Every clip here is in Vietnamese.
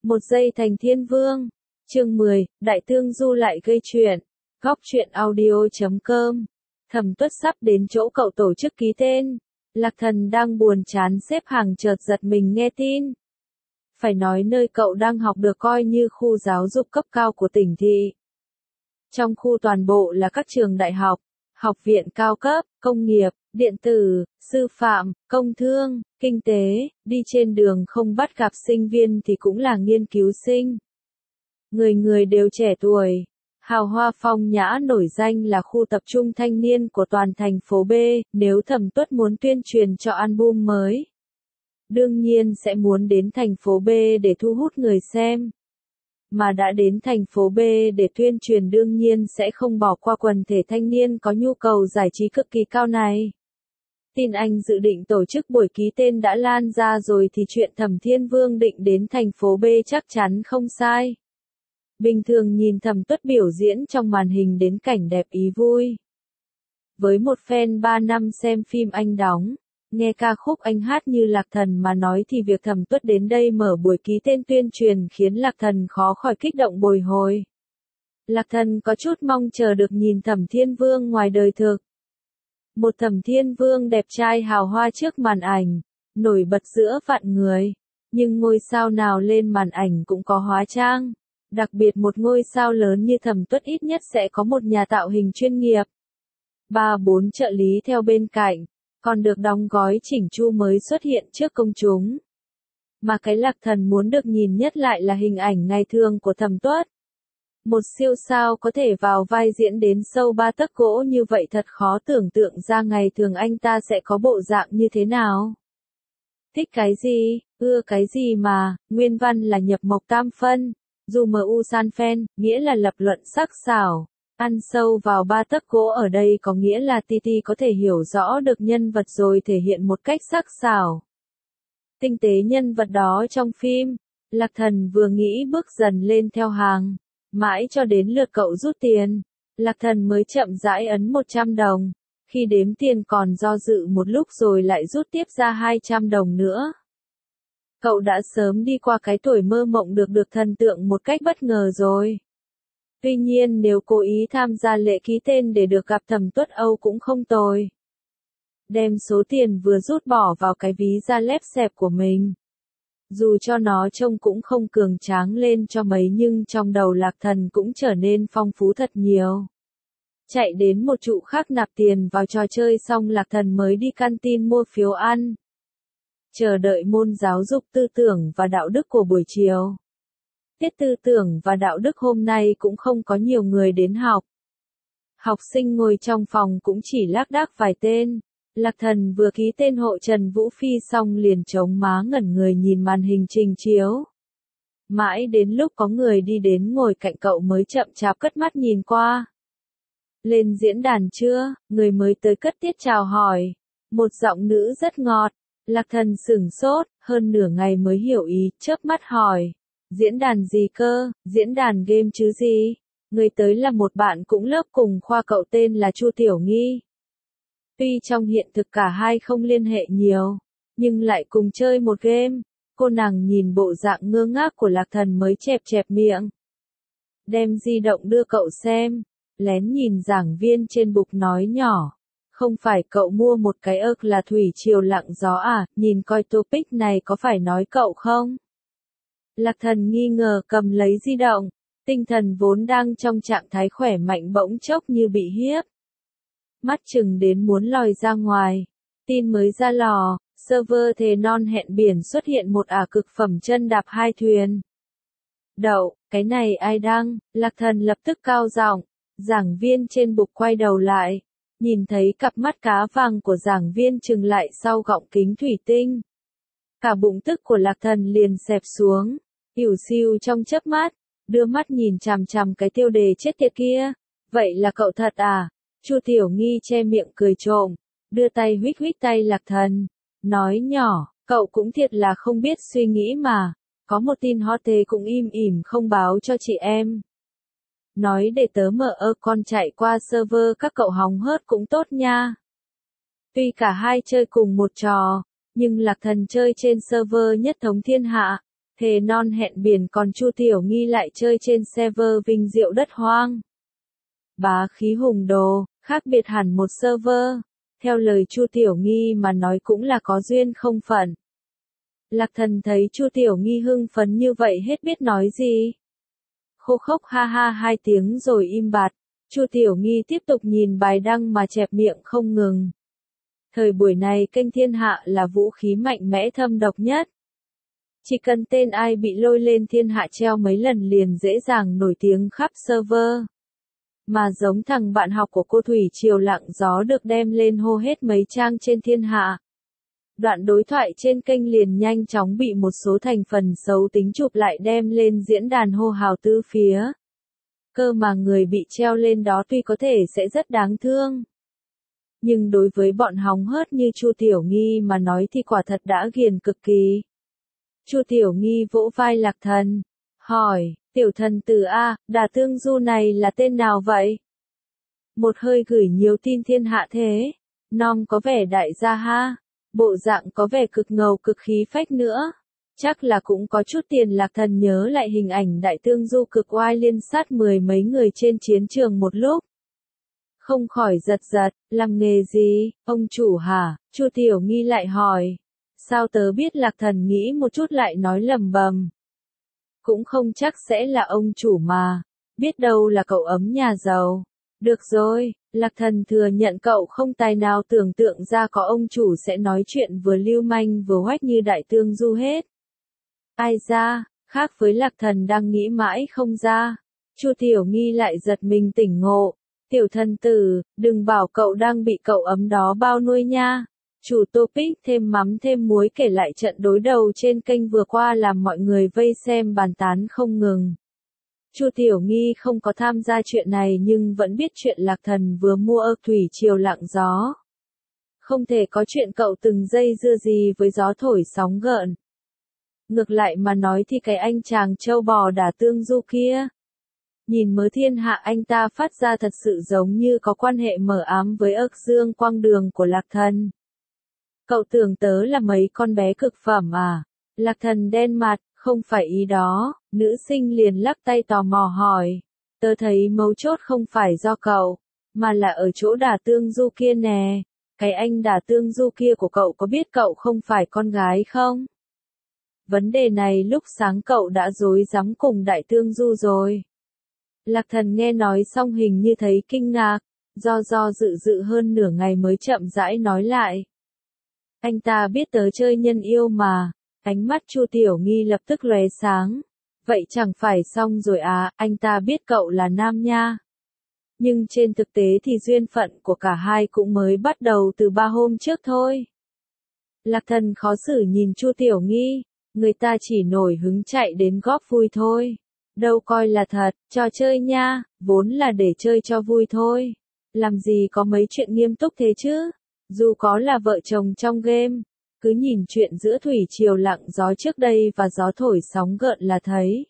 Một giây thành thiên vương. Chương 10, Đại Tương Du lại gây chuyện. Góc truyện audio.com. Thẩm Tuất sắp đến chỗ cậu tổ chức ký tên. Lạc Thần đang buồn chán xếp hàng chợt giật mình nghe tin. Phải nói nơi cậu đang học được coi như khu giáo dục cấp cao của tỉnh thị. Trong khu toàn bộ là các trường đại học, học viện cao cấp, công nghiệp, điện tử, sư phạm, công thương, kinh tế, đi trên đường không bắt gặp sinh viên thì cũng là nghiên cứu sinh. Người người đều trẻ tuổi, hào hoa phong nhã nổi danh là khu tập trung thanh niên của toàn thành phố B, nếu Thẩm Tuất muốn tuyên truyền cho album mới. Đương nhiên sẽ muốn đến thành phố B để thu hút người xem. Mà đã đến thành phố B để tuyên truyền đương nhiên sẽ không bỏ qua quần thể thanh niên có nhu cầu giải trí cực kỳ cao này. Tin anh dự định tổ chức buổi ký tên đã lan ra rồi thì chuyện Thẩm Thiên Vương định đến thành phố B chắc chắn không sai. Bình thường nhìn Thẩm Tuất biểu diễn trong màn hình đến cảnh đẹp ý vui. Với một fan 3 năm xem phim anh đóng, nghe ca khúc anh hát như Lạc Thần mà nói thì việc Thẩm Tuất đến đây mở buổi ký tên tuyên truyền khiến Lạc Thần khó khỏi kích động bồi hồi. Lạc Thần có chút mong chờ được nhìn Thẩm Thiên Vương ngoài đời thực. Một Thẩm Thiên Vương đẹp trai hào hoa trước màn ảnh, nổi bật giữa vạn người. Nhưng ngôi sao nào lên màn ảnh cũng có hóa trang. Đặc biệt một ngôi sao lớn như Thẩm Tuất ít nhất sẽ có một nhà tạo hình chuyên nghiệp. 3-4 trợ lý theo bên cạnh, còn được đóng gói chỉnh chu mới xuất hiện trước công chúng. Mà cái Lạc Thần muốn được nhìn nhất lại là hình ảnh ngày thường của Thẩm Tuất. Một siêu sao có thể vào vai diễn đến sâu 3 tấc gỗ như vậy thật khó tưởng tượng ra ngày thường anh ta sẽ có bộ dạng như thế nào. Thích cái gì, ưa cái gì mà, nguyên văn là nhập mộc tam phân, dù mu san fan, nghĩa là lập luận sắc sảo. Ăn sâu vào 3 tấc gỗ ở đây có nghĩa là Titi có thể hiểu rõ được nhân vật rồi thể hiện một cách sắc sảo. Tinh tế nhân vật đó trong phim, Lạc Thần vừa nghĩ bước dần lên theo hàng, mãi cho đến lượt cậu rút tiền, Lạc Thần mới chậm rãi ấn 100 đồng, khi đếm tiền còn do dự một lúc rồi lại rút tiếp ra 200 đồng nữa. Cậu đã sớm đi qua cái tuổi mơ mộng được thần tượng một cách bất ngờ rồi. Tuy nhiên nếu cố ý tham gia lễ ký tên để được gặp Thẩm Tuất Âu cũng không tồi. Đem số tiền vừa rút bỏ vào cái ví da lép xẹp của mình. Dù cho nó trông cũng không cường tráng lên cho mấy nhưng trong đầu Lạc Thần cũng trở nên phong phú thật nhiều. Chạy đến một trụ khác nạp tiền vào trò chơi xong Lạc Thần mới đi canteen mua phiếu ăn. Chờ đợi môn giáo dục tư tưởng và đạo đức của buổi chiều. Tiết tư tưởng và đạo đức hôm nay cũng không có nhiều người đến học. Học sinh ngồi trong phòng cũng chỉ lác đác vài tên. Lạc Thần vừa ký tên hộ Trần Vũ Phi xong liền chống má ngẩn người nhìn màn hình trình chiếu. Mãi đến lúc có người đi đến ngồi cạnh cậu mới chậm chạp cất mắt nhìn qua. Lên diễn đàn chưa? Người mới tới cất tiết chào hỏi. Một giọng nữ rất ngọt. Lạc Thần sửng sốt, hơn nửa ngày mới hiểu ý, chớp mắt hỏi. Diễn đàn gì cơ? Diễn đàn game chứ gì? Người tới là một bạn cũng lớp cùng khoa cậu tên là Chu Tiểu Nghi. Tuy trong hiện thực cả hai không liên hệ nhiều, nhưng lại cùng chơi một game. Cô nàng nhìn bộ dạng ngơ ngác của Lạc Thần mới chẹp chẹp miệng. Đem di động đưa cậu xem. Lén nhìn giảng viên trên bục nói nhỏ. Không phải cậu mua một cái ớc là thủy triều lặng gió à, nhìn coi topic này có phải nói cậu không? Lạc Thần nghi ngờ cầm lấy di động, tinh thần vốn đang trong trạng thái khỏe mạnh bỗng chốc như bị hiếp. Mắt chừng đến muốn lòi ra ngoài. Tin mới ra lò, server thề non hẹn biển xuất hiện một ả cực phẩm chân đạp 2 thuyền. Đậu, cái này ai đăng? Lạc Thần lập tức cao giọng. Giảng viên trên bục quay đầu lại. Nhìn thấy cặp mắt cá vàng của giảng viên trừng lại sau gọng kính thủy tinh. Cả bụng tức của Lạc Thần liền xẹp xuống. Ỉu xìu trong chớp mắt, đưa mắt nhìn chằm chằm cái tiêu đề chết tiệt kia. Vậy là cậu thật à? Chu Tiểu Nghi che miệng cười trộm, đưa tay huých huých tay Lạc Thần, nói nhỏ, cậu cũng thiệt là không biết suy nghĩ mà, có một tin hot thế cũng im ỉm không báo cho chị em. Nói để tớ mở con chạy qua server các cậu hóng hớt cũng tốt nha. Tuy cả hai chơi cùng một trò, nhưng Lạc Thần chơi trên server nhất thống thiên hạ, Thề non hẹn biển còn Chu Tiểu Nghi lại chơi trên server vinh diệu đất hoang. Bá khí hùng đồ, khác biệt hẳn một server. Theo lời Chu Tiểu Nghi mà nói cũng là có duyên không phận. Lạc Thần thấy Chu Tiểu Nghi hưng phấn như vậy hết biết nói gì. Khô khốc ha ha 2 tiếng rồi im bặt. Chu Tiểu Nghi tiếp tục nhìn bài đăng mà chẹp miệng không ngừng. Thời buổi này kênh thiên hạ là vũ khí mạnh mẽ thâm độc nhất. Chỉ cần tên ai bị lôi lên thiên hạ treo mấy lần liền dễ dàng nổi tiếng khắp server. Mà giống thằng bạn học của cô Thủy Triều lặng gió được đem lên hô hết mấy trang trên thiên hạ. Đoạn đối thoại trên kênh liền nhanh chóng bị một số thành phần xấu tính chụp lại đem lên diễn đàn hô hào tứ phía. Cơ mà người bị treo lên đó tuy có thể sẽ rất đáng thương. Nhưng đối với bọn hóng hớt như Chu Tiểu Nghi mà nói thì quả thật đã ghiền cực kỳ. Chu Tiểu Nghi vỗ vai Lạc Thần, hỏi, tiểu thần tử A, Đả Tương Du này là tên nào vậy? Một hơi gửi nhiều tin thiên hạ thế, nom có vẻ đại gia ha, bộ dạng có vẻ cực ngầu cực khí phách nữa. Chắc là cũng có chút tiền. Lạc Thần nhớ lại hình ảnh Đại Tương Du cực oai liên sát 10 mấy người trên chiến trường một lúc. Không khỏi giật giật, làm nghề gì, ông chủ hả? Chu Tiểu Nghi lại hỏi. Sao tớ biết? Lạc Thần nghĩ một chút lại nói lầm bầm. Cũng không chắc sẽ là ông chủ mà, biết đâu là cậu ấm nhà giàu. Được rồi, Lạc Thần thừa nhận cậu không tài nào tưởng tượng ra có ông chủ sẽ nói chuyện vừa lưu manh vừa hoách như Đại Tương Du hết. Ai ra, khác với Lạc Thần đang nghĩ mãi không ra. Chu Tiểu Nghi lại giật mình tỉnh ngộ. Tiểu thần tử, đừng bảo cậu đang bị cậu ấm đó bao nuôi nha. Chủ topic thêm mắm thêm muối kể lại trận đối đầu trên kênh vừa qua làm mọi người vây xem bàn tán không ngừng. Chu Tiểu Nghi không có tham gia chuyện này nhưng vẫn biết chuyện Lạc Thần vừa mua ở Thủy Triều lặng gió. Không thể có chuyện cậu từng dây dưa gì với gió thổi sóng gợn. Ngược lại mà nói thì cái anh chàng trâu bò Đả Tương Du kia. Nhìn mớ thiên hạ anh ta phát ra thật sự giống như có quan hệ mờ ám với ức dương quang đường của Lạc Thần. Cậu tưởng tớ là mấy con bé cực phẩm à? Lạc Thần đen mặt, không phải ý đó, nữ sinh liền lắc tay tò mò hỏi. Tớ thấy mấu chốt không phải do cậu, mà là ở chỗ Đả Tương Du kia nè. Cái anh Đả Tương Du kia của cậu có biết cậu không phải con gái không? Vấn đề này lúc sáng cậu đã dối rắm cùng Đại Tương Du rồi. Lạc Thần nghe nói xong hình như thấy kinh ngạc, do dự hơn nửa ngày mới chậm rãi nói lại. Anh ta biết tớ chơi nhân yêu mà. Ánh mắt Chu Tiểu Nghi lập tức lóe sáng. Vậy chẳng phải xong rồi à, anh ta biết cậu là nam nha. Nhưng trên thực tế thì duyên phận của cả hai cũng mới bắt đầu từ 3 hôm trước thôi. Lạc Thần khó xử nhìn Chu Tiểu Nghi, người ta chỉ nổi hứng chạy đến góp vui thôi. Đâu coi là thật, trò chơi nha, vốn là để chơi cho vui thôi. Làm gì có mấy chuyện nghiêm túc thế chứ? Dù có là vợ chồng trong game, cứ nhìn chuyện giữa Thủy Triều lặng gió trước đây và gió thổi sóng gợn là thấy.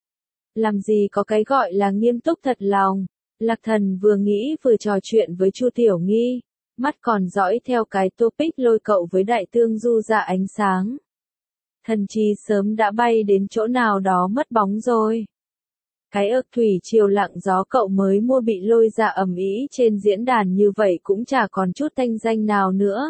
Làm gì có cái gọi là nghiêm túc thật lòng. Lạc Thần vừa nghĩ vừa trò chuyện với Chu Tiểu Nghi, mắt còn dõi theo cái topic lôi cậu với Đại Tương Du ra ánh sáng. Thần chi sớm đã bay đến chỗ nào đó mất bóng rồi. Cái ức Thủy Triều lặng gió cậu mới mua bị lôi ra ầm ĩ trên diễn đàn như vậy cũng chả còn chút thanh danh nào nữa.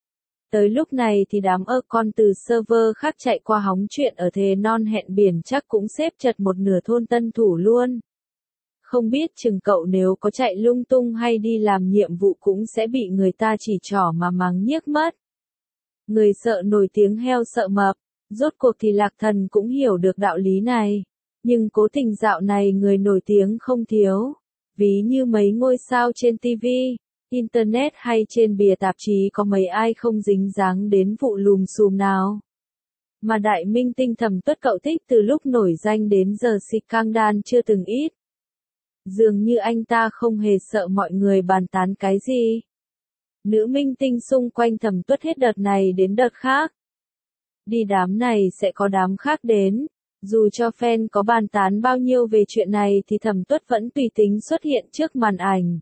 Tới lúc này thì đám con từ server khác chạy qua hóng chuyện ở Thề Non Hẹn Biển chắc cũng xếp chật một nửa thôn Tân Thủ luôn. Không biết chừng cậu nếu có chạy lung tung hay đi làm nhiệm vụ cũng sẽ bị người ta chỉ trỏ mà mắng nhiếc mất. Người sợ nổi tiếng heo sợ mập, rốt cuộc thì Lạc Thần cũng hiểu được đạo lý này. Nhưng cố tình dạo này người nổi tiếng không thiếu. Ví như mấy ngôi sao trên TV, Internet hay trên bìa tạp chí có mấy ai không dính dáng đến vụ lùm xùm nào. Mà đại minh tinh Thẩm Tuất cậu thích từ lúc nổi danh đến giờ scandal chưa từng ít. Dường như anh ta không hề sợ mọi người bàn tán cái gì. Nữ minh tinh xung quanh Thẩm Tuất hết đợt này đến đợt khác. Đi đám này sẽ có đám khác đến. Dù cho fan có bàn tán bao nhiêu về chuyện này thì Thẩm Tuất vẫn tùy tính xuất hiện trước màn ảnh.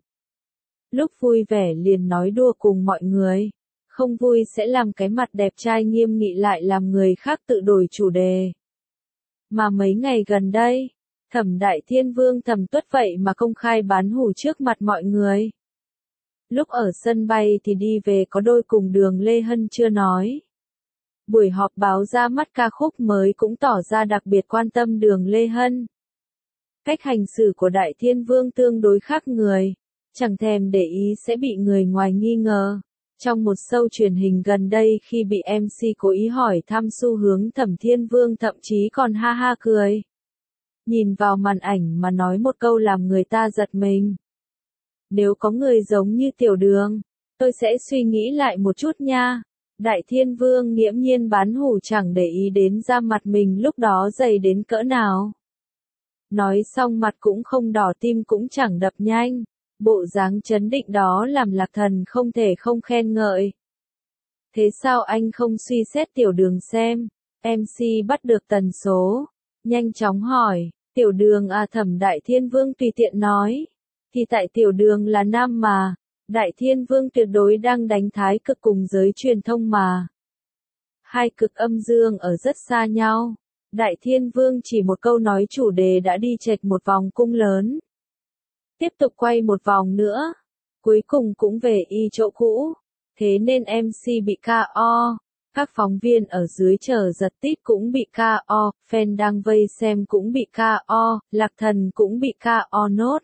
Lúc vui vẻ liền nói đùa cùng mọi người. Không vui sẽ làm cái mặt đẹp trai nghiêm nghị lại làm người khác tự đổi chủ đề. Mà mấy ngày gần đây, Thẩm Đại Thiên Vương Thẩm Tuất vậy mà công khai bán hủ trước mặt mọi người. Lúc ở sân bay thì đi về có đôi cùng Đường Lê Hân chưa nói. Buổi họp báo ra mắt ca khúc mới cũng tỏ ra đặc biệt quan tâm Đường Lê Hân. Cách hành xử của Đại Thiên Vương tương đối khác người, chẳng thèm để ý sẽ bị người ngoài nghi ngờ. Trong một show truyền hình gần đây khi bị MC cố ý hỏi thăm xu hướng Thẩm Thiên Vương thậm chí còn ha ha cười. Nhìn vào màn ảnh mà nói một câu làm người ta giật mình. Nếu có người giống như Tiểu Đường, tôi sẽ suy nghĩ lại một chút nha. Đại Thiên Vương nghiễm nhiên bán hủ chẳng để ý đến da mặt mình lúc đó dày đến cỡ nào. Nói xong mặt cũng không đỏ tim cũng chẳng đập nhanh. Bộ dáng trấn định đó làm Lạc Thần không thể không khen ngợi. Thế sao anh không suy xét Tiểu Đường xem? MC bắt được tần số. Nhanh chóng hỏi, Tiểu Đường à? Thẩm Đại Thiên Vương tùy tiện nói. Thì tại Tiểu Đường là nam mà. Đại Thiên Vương tuyệt đối đang đánh thái cực cùng giới truyền thông mà. Hai cực âm dương ở rất xa nhau. Đại Thiên Vương chỉ một câu nói chủ đề đã đi chệch một vòng cung lớn. Tiếp tục quay một vòng nữa. Cuối cùng cũng về y chỗ cũ. Thế nên MC bị KO. Các phóng viên ở dưới chờ giật tít cũng bị KO. Fan đang vây xem cũng bị KO. Lạc Thần cũng bị KO nốt.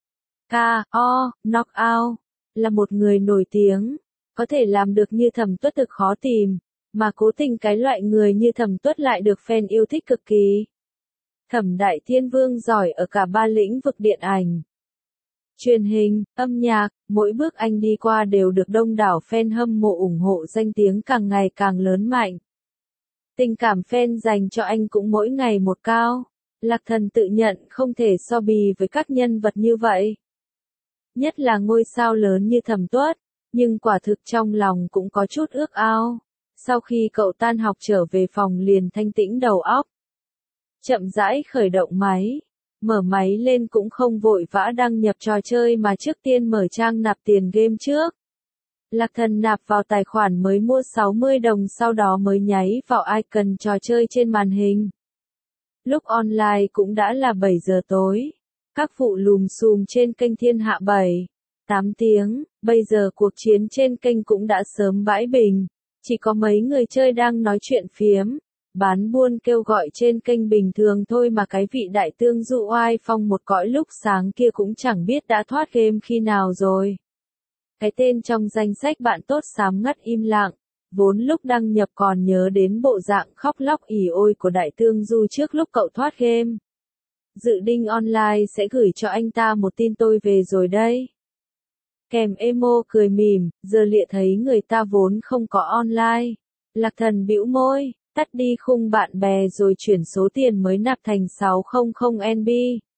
KO, knockout. Là một người nổi tiếng. Có thể làm được như Thẩm Tuất thực khó tìm. Mà cố tình cái loại người như Thẩm Tuất lại được fan yêu thích cực kỳ. Thẩm Đại Thiên Vương giỏi ở cả ba lĩnh vực điện ảnh, truyền hình, âm nhạc, mỗi bước anh đi qua đều được đông đảo fan hâm mộ ủng hộ, danh tiếng càng ngày càng lớn mạnh. Tình cảm fan dành cho anh cũng mỗi ngày một cao. Lạc Thần tự nhận không thể so bì với các nhân vật như vậy. Nhất là ngôi sao lớn như Thẩm Tuất, nhưng quả thực trong lòng cũng có chút ước ao. Sau khi cậu tan học trở về phòng liền thanh tĩnh đầu óc. Chậm rãi khởi động máy. Mở máy lên cũng không vội vã đăng nhập trò chơi mà trước tiên mở trang nạp tiền game trước. Lạc Thần nạp vào tài khoản mới mua 60 đồng sau đó mới nháy vào icon trò chơi trên màn hình. Lúc online cũng đã là 7 giờ tối. Các vụ lùm xùm trên kênh Thiên Hạ 7, 8 tiếng, bây giờ cuộc chiến trên kênh cũng đã sớm bãi bình. Chỉ có mấy người chơi đang nói chuyện phiếm. Bán buôn kêu gọi trên kênh bình thường thôi mà cái vị đại tương dụ oai phong một cõi lúc sáng kia cũng chẳng biết đã thoát game khi nào rồi. Cái tên trong danh sách bạn tốt sám ngắt im lặng, vốn lúc đăng nhập còn nhớ đến bộ dạng khóc lóc ỉ ôi của đại tương du trước lúc cậu thoát game. Dự định online sẽ gửi cho anh ta một tin tôi về rồi đây. Kèm emo cười mỉm, giờ lịa thấy người ta vốn không có online. Lạc Thần bĩu môi. Tắt đi khung bạn bè rồi chuyển số tiền mới nạp thành 600 NB.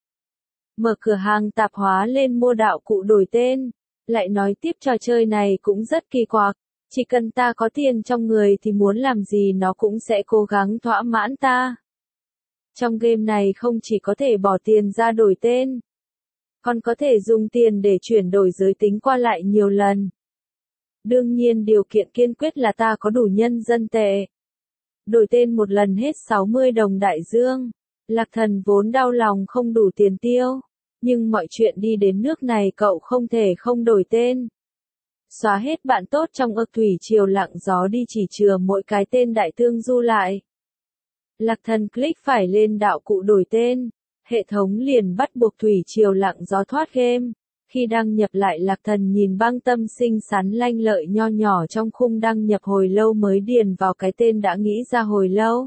Mở cửa hàng tạp hóa lên mua đạo cụ đổi tên. Lại nói tiếp trò chơi này cũng rất kỳ quặc. Chỉ cần ta có tiền trong người thì muốn làm gì nó cũng sẽ cố gắng thỏa mãn ta. Trong game này không chỉ có thể bỏ tiền ra đổi tên, còn có thể dùng tiền để chuyển đổi giới tính qua lại nhiều lần. Đương nhiên điều kiện kiên quyết là ta có đủ nhân dân tệ. Đổi tên một lần hết 60 đồng đại dương. Lạc Thần vốn đau lòng không đủ tiền tiêu. Nhưng mọi chuyện đi đến nước này cậu không thể không đổi tên. Xóa hết bạn tốt trong ực thủy triều lặng gió đi, chỉ chừa mỗi cái tên đại tương du lại. Lạc Thần click phải lên đạo cụ đổi tên. Hệ thống liền bắt buộc thủy triều lặng gió thoát game. Khi đăng nhập lại Lạc Thần nhìn băng tâm xinh xắn lanh lợi nho nhỏ trong khung đăng nhập hồi lâu mới điền vào cái tên đã nghĩ ra hồi lâu.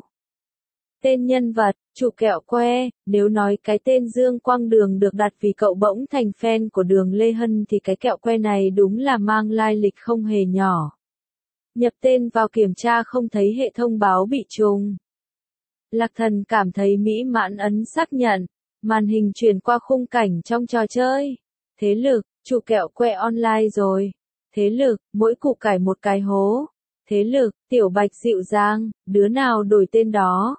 Tên nhân vật, chủ kẹo que, nếu nói cái tên Dương Quang Đường được đặt vì cậu bỗng thành fan của Đường Lê Hân thì cái kẹo que này đúng là mang lai lịch không hề nhỏ. Nhập tên vào kiểm tra không thấy hệ thông báo bị trùng. Lạc Thần cảm thấy mỹ mãn ấn xác nhận, màn hình chuyển qua khung cảnh trong trò chơi. Thế lực, chủ kẹo que online rồi. Thế lực, mỗi củ cải một cái hố. Thế lực, Tiểu Bạch dịu dàng, đứa nào đổi tên đó.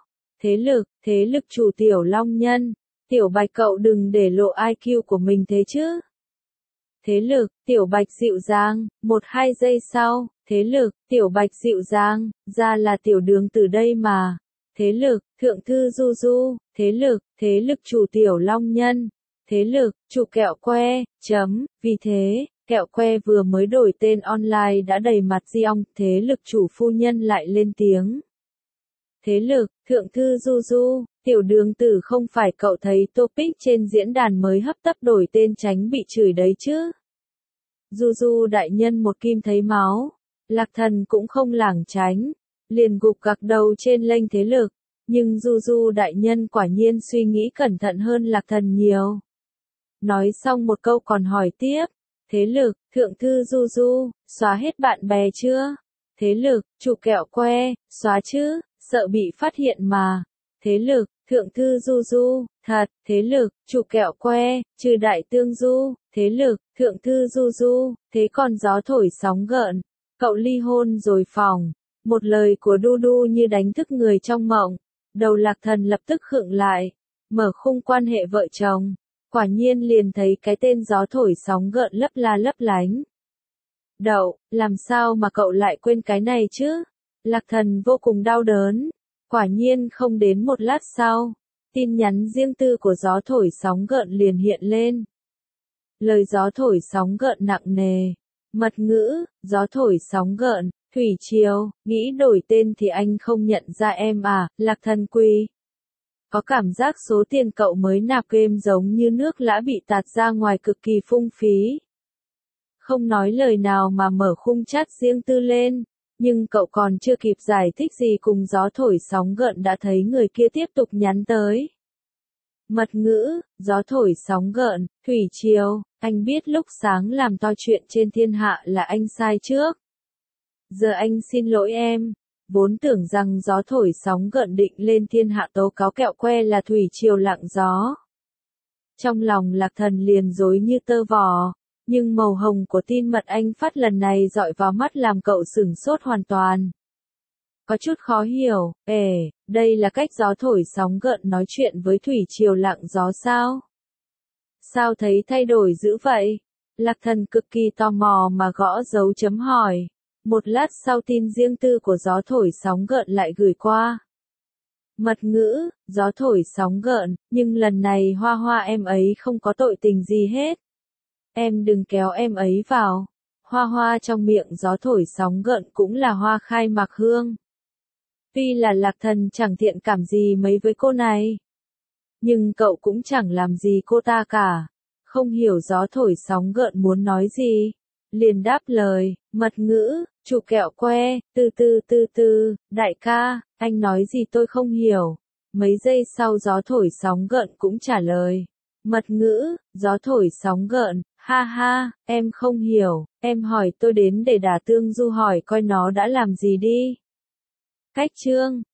Thế lực chủ Tiểu Long Nhân. Tiểu Bạch cậu đừng để lộ IQ của mình thế chứ. Thế lực, Tiểu Bạch dịu dàng, 1-2 giây sau. Thế lực, Tiểu Bạch dịu dàng, ra là Tiểu Đường từ đây mà. thế lực, thượng thư Du Du, thế lực chủ Tiểu Long Nhân, thế lực, chủ kẹo que, vì thế, kẹo que vừa mới đổi tên online đã đầy mặt di ong, thế lực chủ phu nhân lại lên tiếng. Thế lực, thượng thư Du Du, tiểu đường tử không phải cậu thấy topic trên diễn đàn mới hấp tấp đổi tên tránh bị chửi đấy chứ. Du Du đại nhân một kim thấy máu, Lạc Thần cũng không lảng tránh, liền gục gặc đầu trên lênh thế lực, nhưng Du Du đại nhân quả nhiên suy nghĩ cẩn thận hơn Lạc Thần nhiều. Nói xong một câu còn hỏi tiếp, thế lực, thượng thư Du Du, xóa hết bạn bè chưa? Thế lực, chủ kẹo que, xóa chứ, sợ bị phát hiện mà. Thế lực, thượng thư Du Du, thật, thế lực, chủ kẹo que, trừ đại tương Du, thế lực, thượng thư Du Du, thế còn gió thổi sóng gợn, cậu ly hôn rồi phòng. Một lời của Du Du như đánh thức người trong mộng, đầu Lạc Thần lập tức khựng lại, mở khung quan hệ vợ chồng, quả nhiên liền thấy cái tên gió thổi sóng gợn lấp la lấp lánh. Đậu, làm sao mà cậu lại quên cái này chứ? Lạc Thần vô cùng đau đớn. Quả nhiên không đến một lát sau, tin nhắn riêng tư của gió thổi sóng gợn liền hiện lên. Lời gió thổi sóng gợn nặng nề. Mật ngữ, gió thổi sóng gợn, thủy triều, nghĩ đổi tên thì anh không nhận ra em à, Lạc Thần quỳ. Có cảm giác số tiền cậu mới nạp game giống như nước lã bị tạt ra ngoài cực kỳ phung phí. Không nói lời nào mà mở khung chat riêng tư lên, nhưng cậu còn chưa kịp giải thích gì cùng gió thổi sóng gợn đã thấy người kia tiếp tục nhắn tới. Mật ngữ, gió thổi sóng gợn, thủy triều, anh biết lúc sáng làm to chuyện trên thiên hạ là anh sai trước. Giờ anh xin lỗi em. Vốn tưởng rằng gió thổi sóng gợn định lên thiên hạ tố cáo kẹo que là thủy triều lặng gió. Trong lòng Lạc Thần liền rối như tơ vò, nhưng màu hồng của tin mật anh phát lần này dọi vào mắt làm cậu sửng sốt hoàn toàn. Có chút khó hiểu, đây là cách gió thổi sóng gợn nói chuyện với thủy triều lặng gió sao? Sao thấy thay đổi dữ vậy? Lạc Thần cực kỳ tò mò mà gõ dấu chấm hỏi. Một lát sau tin riêng tư của gió thổi sóng gợn lại gửi qua. Mật ngữ, gió thổi sóng gợn, nhưng lần này Hoa Hoa em ấy không có tội tình gì hết. Em đừng kéo em ấy vào. Hoa Hoa trong miệng gió thổi sóng gợn cũng là Hoa Khai Mạc Hương. Tuy là Lạc Thần chẳng thiện cảm gì mấy với cô này, nhưng cậu cũng chẳng làm gì cô ta cả. Không hiểu gió thổi sóng gợn muốn nói gì. Liền đáp lời, mật ngữ, chủ kẹo que, đại ca, anh nói gì tôi không hiểu. Mấy giây sau gió thổi sóng gợn cũng trả lời. Mật ngữ, gió thổi sóng gợn, ha ha, em không hiểu, em hỏi tôi đến để đả tương Du hỏi coi nó đã làm gì đi. Cách chương